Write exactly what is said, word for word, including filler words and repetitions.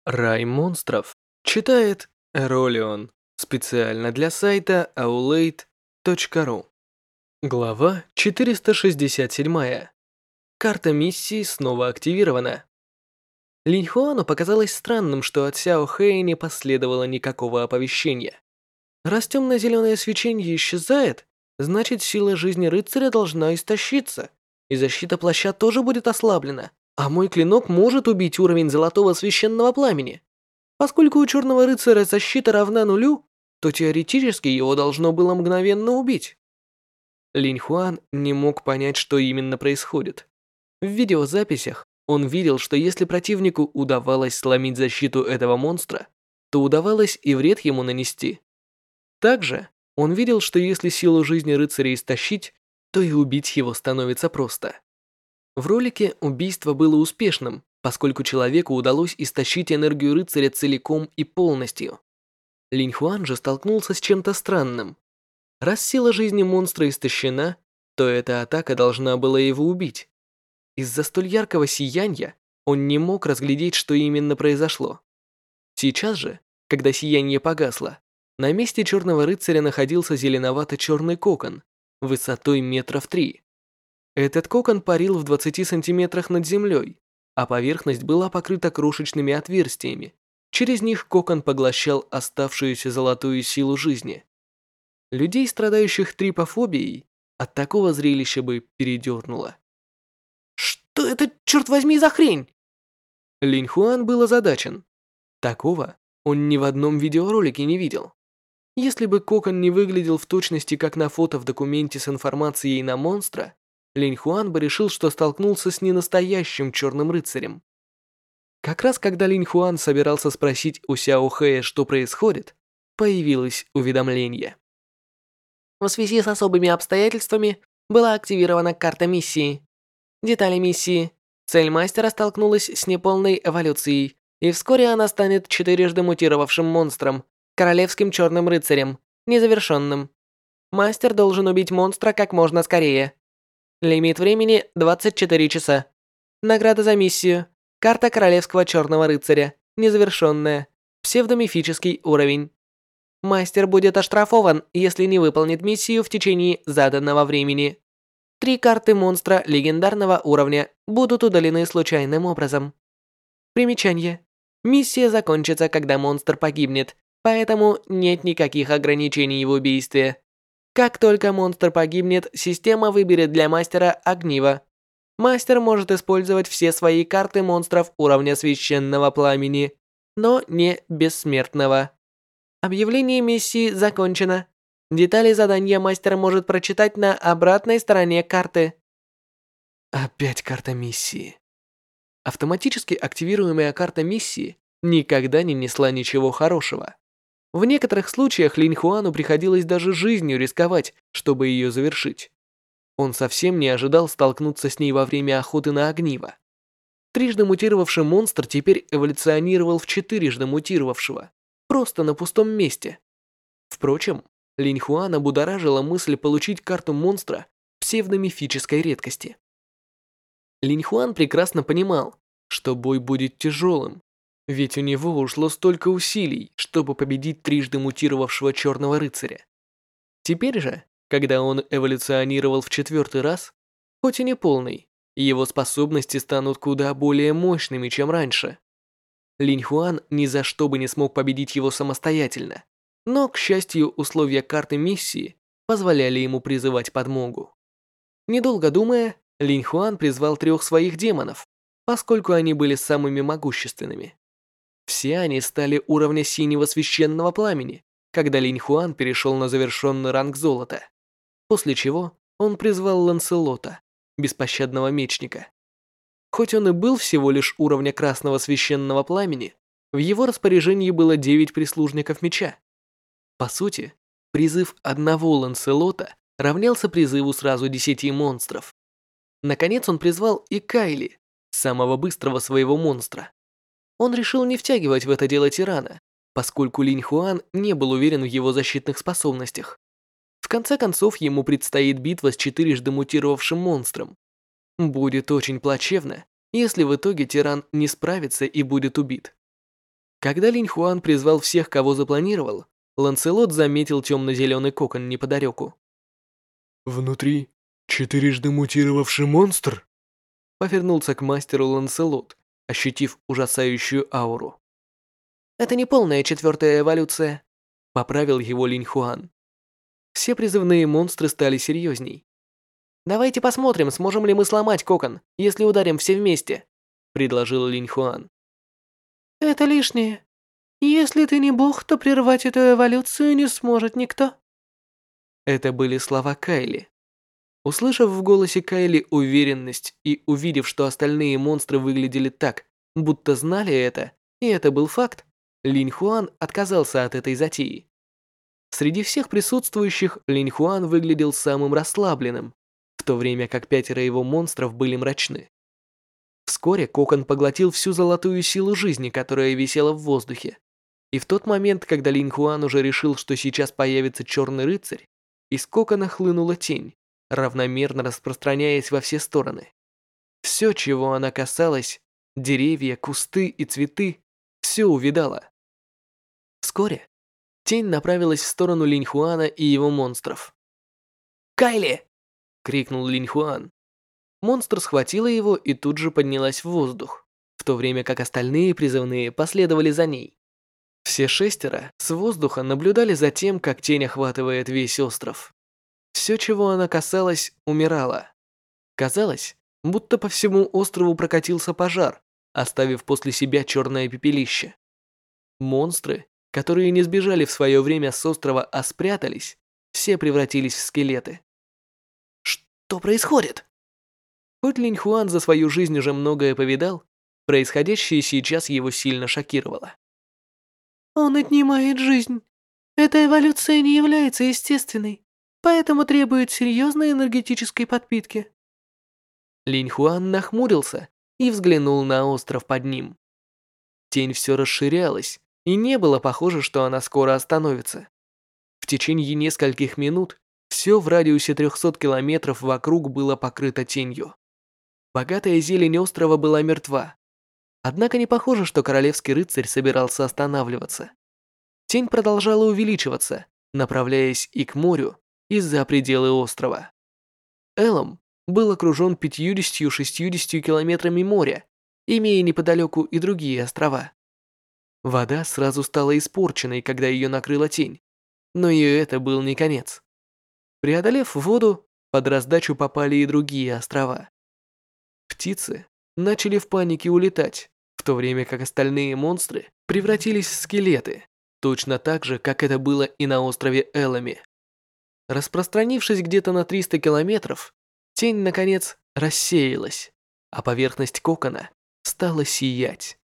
Рай монстров. Читает Эролион. Специально для сайта аулейт точка ру. Глава четыреста шестьдесят семь. Карта миссии снова активирована. Линь Хуану показалось странным, что от Сяо Хэя не последовало никакого оповещения. Раз темно-зеленое свечение исчезает, значит сила жизни рыцаря должна истощиться, и защита плаща тоже будет ослаблена. А мой клинок может убить уровень золотого священного пламени. Поскольку у черного рыцаря защита равна нулю, то теоретически его должно было мгновенно убить. Линь Хуан не мог понять, что именно происходит. В видеозаписях он видел, что если противнику удавалось сломить защиту этого монстра, то удавалось и вред ему нанести. Также он видел, что если силу жизни рыцаря истощить, то и убить его становится просто. В ролике убийство было успешным, поскольку человеку удалось истощить энергию рыцаря целиком и полностью. Линь Хуан же столкнулся с чем-то странным. Раз сила жизни монстра истощена, то эта атака должна была его убить. Из-за столь яркого сияния он не мог разглядеть, что именно произошло. Сейчас же, когда сияние погасло, на месте черного рыцаря находился зеленовато-черный кокон, высотой метров три. Этот кокон парил в двадцати сантиметрах над землей, а поверхность была покрыта крошечными отверстиями. Через них кокон поглощал оставшуюся золотую силу жизни. Людей, страдающих трипофобией, от такого зрелища бы передернуло. «Что это, черт возьми, за хрень?» Линь Хуан был озадачен. Такого он ни в одном видеоролике не видел. Если бы кокон не выглядел в точности, как на фото в документе с информацией на монстра, Линь Хуан бы решил, что столкнулся с ненастоящим черным рыцарем. Как раз когда Линь Хуан собирался спросить у Сяо Хэя, что происходит, появилось уведомление. В связи с особыми обстоятельствами была активирована карта миссии. Детали миссии. Цель мастера столкнулась с неполной эволюцией, и вскоре она станет четырежды мутировавшим монстром, королевским черным рыцарем, незавершенным. Мастер должен убить монстра как можно скорее. Лимит времени двадцать четыре часа. Награда за миссию. Карта королевского черного рыцаря. Незавершенная. Псевдомифический уровень. Мастер будет оштрафован, если не выполнит миссию в течение заданного времени. Три карты монстра легендарного уровня будут удалены случайным образом. Примечание. Миссия закончится, когда монстр погибнет, поэтому нет никаких ограничений в убийстве. Как только монстр погибнет, система выберет для мастера огниво. Мастер может использовать все свои карты монстров уровня священного пламени, но не бессмертного. Объявление миссии закончено. Детали задания мастер может прочитать на обратной стороне карты. Опять карта миссии. Автоматически активируемая карта миссии никогда не несла ничего хорошего. В некоторых случаях Линь Хуану приходилось даже жизнью рисковать, чтобы ее завершить. Он совсем не ожидал столкнуться с ней во время охоты на огниво. Трижды мутировавший монстр теперь эволюционировал в четырежды мутировавшего, просто на пустом месте. Впрочем, Линь Хуана будоражила мысль получить карту монстра псевдомифической редкости. Линь Хуан прекрасно понимал, что бой будет тяжелым, ведь у него ушло столько усилий, чтобы победить трижды мутировавшего черного рыцаря. Теперь же, когда он эволюционировал в четвертый раз, хоть и не полный, его способности станут куда более мощными, чем раньше. Линь Хуан ни за что бы не смог победить его самостоятельно, но, к счастью, условия карты миссии позволяли ему призывать подмогу. Недолго думая, Линь Хуан призвал трех своих демонов, поскольку они были самыми могущественными. Все они стали уровня синего священного пламени, когда Линь Хуан перешел на завершенный ранг золота, после чего он призвал Ланселота, беспощадного мечника. Хоть он и был всего лишь уровня красного священного пламени, в его распоряжении было девять прислужников меча. По сути, призыв одного Ланселота равнялся призыву сразу десяти монстров. Наконец он призвал и Кайли, самого быстрого своего монстра. Он решил не втягивать в это дело тирана, поскольку Линь Хуан не был уверен в его защитных способностях. В конце концов, ему предстоит битва с четырежды мутировавшим монстром. Будет очень плачевно, если в итоге тиран не справится и будет убит. Когда Линь Хуан призвал всех, кого запланировал, Ланселот заметил темно-зеленый кокон неподалеку. Внутри четырежды мутировавший монстр? Повернулся к мастеру Ланселот, ощутив ужасающую ауру. «Это не полная четвертая эволюция», — поправил его Линь Хуан. Все призывные монстры стали серьезней. «Давайте посмотрим, сможем ли мы сломать кокон, если ударим все вместе», — предложил Линь Хуан. «Это лишнее. Если ты не бог, то прервать эту эволюцию не сможет никто». Это были слова Кайли. Услышав в голосе Кайли уверенность и увидев, что остальные монстры выглядели так, будто знали это, и это был факт, Линь Хуан отказался от этой затеи. Среди всех присутствующих Линь Хуан выглядел самым расслабленным, в то время как пятеро его монстров были мрачны. Вскоре кокон поглотил всю золотую силу жизни, которая висела в воздухе. И в тот момент, когда Линь Хуан уже решил, что сейчас появится черный рыцарь, из кокона хлынула тень, равномерно распространяясь во все стороны. Все, чего она касалась, деревья, кусты и цветы, все увидала. Вскоре тень направилась в сторону Линь Хуана и его монстров. «Кайли!» — крикнул Линь Хуан. Монстр схватила его и тут же поднялась в воздух, в то время как остальные призывные последовали за ней. Все шестеро с воздуха наблюдали за тем, как тень охватывает весь остров. Все, чего она касалась, умирало. Казалось, будто по всему острову прокатился пожар, оставив после себя черное пепелище. Монстры, которые не сбежали в свое время с острова, а спрятались, все превратились в скелеты. Что происходит? Хоть Линь Хуан за свою жизнь уже многое повидал, происходящее сейчас его сильно шокировало. «Он отнимает жизнь. Эта эволюция не является естественной, поэтому требует серьезной энергетической подпитки». Линь Хуан нахмурился и взглянул на остров под ним. Тень все расширялась, и не было похоже, что она скоро остановится. В течение нескольких минут все в радиусе трехсот километров вокруг было покрыто тенью. Богатая зелень острова была мертва. Однако не похоже, что королевский рыцарь собирался останавливаться. Тень продолжала увеличиваться, направляясь и к морю, и за пределы острова. Элом был окружен пятьюдесятью-шестьюдесятью километрами моря, имея неподалеку и другие острова. Вода сразу стала испорченной, когда ее накрыла тень, но и это был не конец. Преодолев воду, под раздачу попали и другие острова. Птицы начали в панике улетать, в то время как остальные монстры превратились в скелеты, точно так же, как это было и на острове Элами. Распространившись где-то на триста километров, тень, наконец, рассеялась, а поверхность кокона стала сиять.